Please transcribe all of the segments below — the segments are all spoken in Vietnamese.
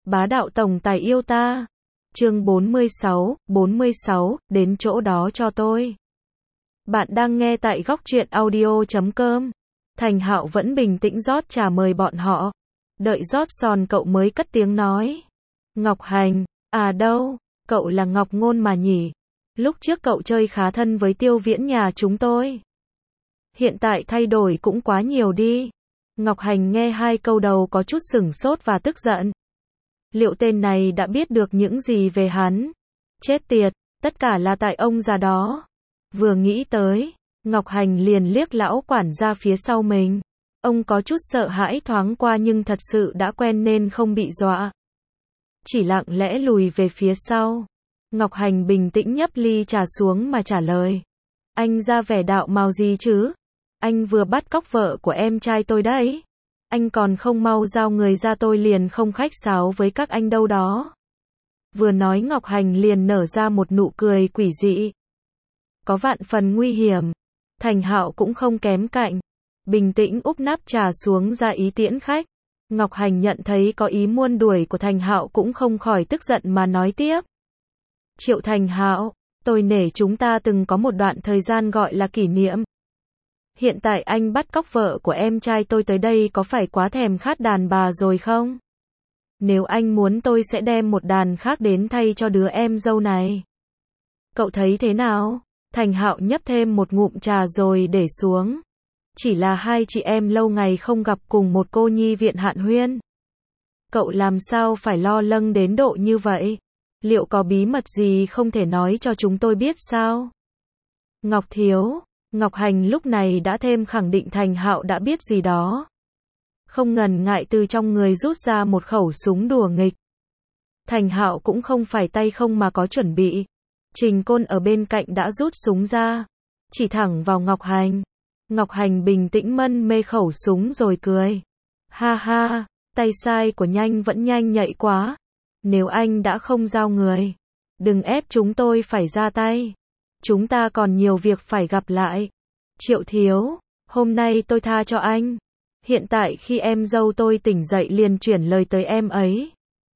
Bá đạo tổng tài yêu ta. Chương 46, đến chỗ đó cho tôi. Bạn đang nghe tại góc truyện audio.com. Thành Hạo vẫn bình tĩnh rót trà mời bọn họ. Đợi rót xong cậu mới cất tiếng nói. Ngọc Hành, à đâu, cậu là Ngọc Ngôn mà nhỉ? Lúc trước cậu chơi khá thân với Tiêu Viễn nhà chúng tôi. Hiện tại thay đổi cũng quá nhiều đi. Ngọc Hành nghe hai câu đầu có chút sửng sốt và tức giận. Liệu tên này đã biết được những gì về hắn? Chết tiệt, tất cả là tại ông già đó. Vừa nghĩ tới, Ngọc Hành liền liếc lão quản gia phía sau mình. Ông có chút sợ hãi thoáng qua nhưng thật sự đã quen nên không bị dọa. Chỉ lặng lẽ lùi về phía sau. Ngọc Hành bình tĩnh nhấp ly trà xuống mà trả lời. Anh ra vẻ đạo mạo gì chứ? Anh vừa bắt cóc vợ của em trai tôi đấy. Anh còn không mau giao người ra tôi liền không khách sáo với các anh đâu đó. Vừa nói Ngọc Hành liền nở ra một nụ cười quỷ dị. Có vạn phần nguy hiểm. Thành Hạo cũng không kém cạnh. Bình tĩnh úp nắp trà xuống ra ý tiễn khách. Ngọc Hành nhận thấy có ý muôn đuổi của Thành Hạo cũng không khỏi tức giận mà nói tiếp. Triệu Thành Hạo, tôi nể chúng ta từng có một đoạn thời gian gọi là kỷ niệm. Hiện tại anh bắt cóc vợ của em trai tôi tới đây có phải quá thèm khát đàn bà rồi không? Nếu anh muốn tôi sẽ đem một đàn khác đến thay cho đứa em dâu này. Cậu thấy thế nào? Thành Hạo nhấp thêm một ngụm trà rồi để xuống. Chỉ là hai chị em lâu ngày không gặp cùng một cô nhi viện Hạn Huyên. Cậu làm sao phải lo lắng đến độ như vậy? Liệu có bí mật gì không thể nói cho chúng tôi biết sao? Ngọc Thiếu, Ngọc Hành lúc này đã thêm khẳng định Thành Hạo đã biết gì đó. Không ngần ngại từ trong người rút ra một khẩu súng đùa nghịch. Thành Hạo cũng không phải tay không mà có chuẩn bị. Trình Côn ở bên cạnh đã rút súng ra. Chỉ thẳng vào Ngọc Hành. Ngọc Hành bình tĩnh mân mê khẩu súng rồi cười. Ha ha, tay sai của nhanh vẫn nhanh nhạy quá. Nếu anh đã không giao người, đừng ép chúng tôi phải ra tay. Chúng ta còn nhiều việc phải gặp lại. Triệu Thiếu, hôm nay tôi tha cho anh. Hiện tại khi em dâu tôi tỉnh dậy liền chuyển lời tới em ấy.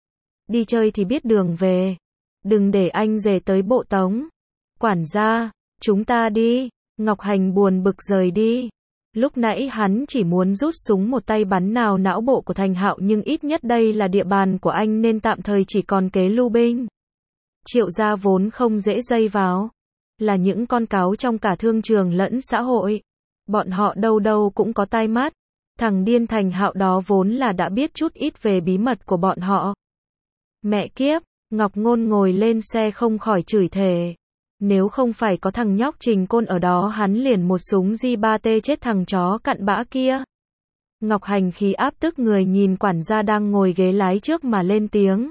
Đi chơi thì biết đường về. Đừng để anh rể tới bộ tống. Quản gia, chúng ta đi. Ngọc Hành buồn bực rời đi. Lúc nãy hắn chỉ muốn rút súng một tay bắn nào não bộ của Thành Hạo nhưng ít nhất đây là địa bàn của anh nên tạm thời chỉ còn kế lưu binh. Triệu gia vốn không dễ dây vào. Là những con cáo trong cả thương trường lẫn xã hội. Bọn họ đâu đâu cũng có tai mắt. Thằng điên Thành Hạo đó vốn là đã biết chút ít về bí mật của bọn họ. Mẹ kiếp, Ngọc Ngôn ngồi lên xe không khỏi chửi thề. Nếu không phải có thằng nhóc Trình Côn ở đó hắn liền một súng J3T chết thằng chó cặn bã kia. Ngọc Hành khí áp tức người nhìn quản gia đang ngồi ghế lái trước mà lên tiếng.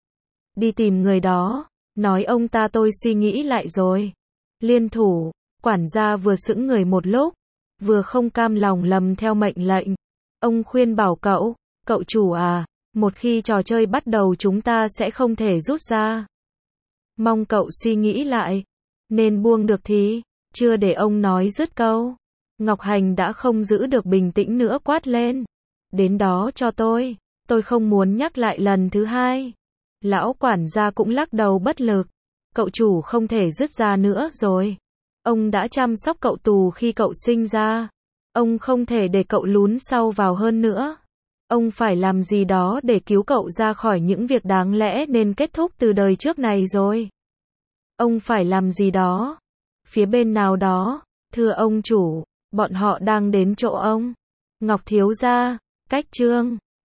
Đi tìm người đó, nói ông ta tôi suy nghĩ lại rồi. Liên thủ, quản gia vừa sững người một lúc, vừa không cam lòng lầm theo mệnh lệnh. Ông khuyên bảo cậu chủ à, một khi trò chơi bắt đầu chúng ta sẽ không thể rút ra. Mong cậu suy nghĩ lại. Nên buông được thì, chưa để ông nói dứt câu. Ngọc Hành đã không giữ được bình tĩnh nữa quát lên. Đến đó cho tôi không muốn nhắc lại lần thứ hai. Lão quản gia cũng lắc đầu bất lực. Cậu chủ không thể dứt ra nữa rồi. Ông đã chăm sóc cậu tù khi cậu sinh ra. Ông không thể để cậu lún sâu vào hơn nữa. Ông phải làm gì đó để cứu cậu ra khỏi những việc đáng lẽ nên kết thúc từ đời trước này rồi. Ông phải làm gì đó. Phía bên nào đó, thưa ông chủ, bọn họ đang đến chỗ ông. Ngọc thiếu gia, cách trương,